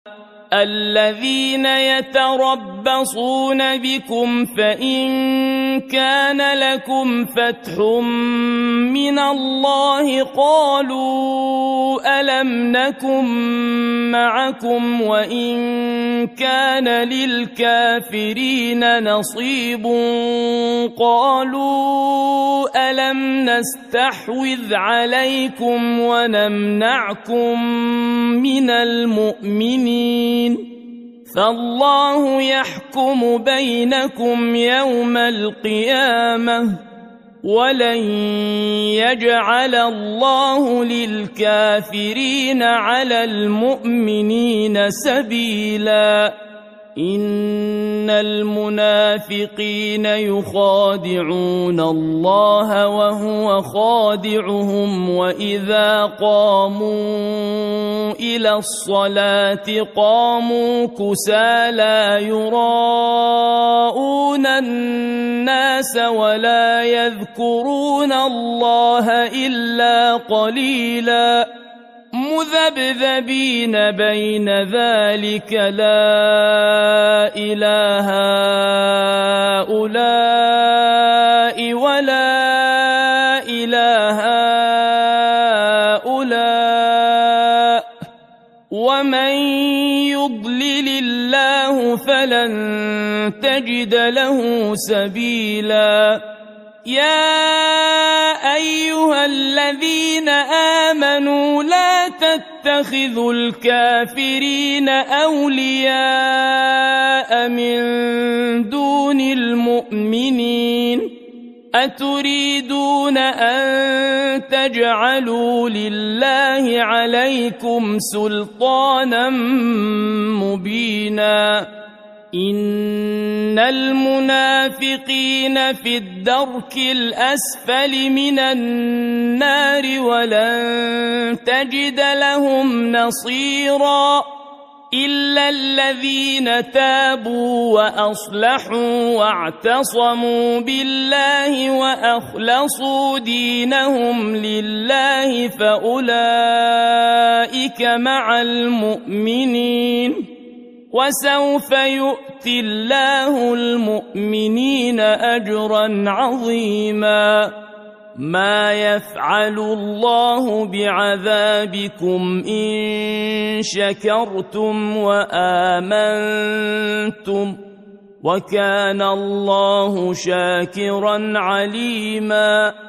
الذين يتربصون بكم فإن كان لكم فتح من الله قالوا ألم نكن معكم وإن كان للكافرين نصيب قالوا ألم نستحوذ عليكم ونمنعكم من المؤمنين فالله يحكم بينكم يوم القيامة ولن يجعل الله للكافرين على المؤمنين سبيلا إن المنافقين يخادعون الله وهو خادعهم وإذا قاموا إلى الصلاة قاموا كسالى يراءون الناس ولا يذكرون الله إلا قليلا مذبذبين بين ذلك لا إله هؤلاء ولا إله هؤلاء ومن يضلل الله فلن تجد له سبيلا يا أيها الذين آمنوا لا تتخذوا الكافرين أولياء من دون المؤمنين أتريدون أن تجعلوا لله عليكم سلطانا مبينا إن المنافقين في الدرك الأسفل من النار ولن تجد لهم نصيرا إلا الذين تابوا وأصلحوا واعتصموا بالله وأخلصوا دينهم لله فأولئك مع المؤمنين وسوف يؤتي الله المؤمنين أجرا عظيما ما يفعل الله بعذابكم إن شكرتم وآمنتم وكان الله شاكرا عليما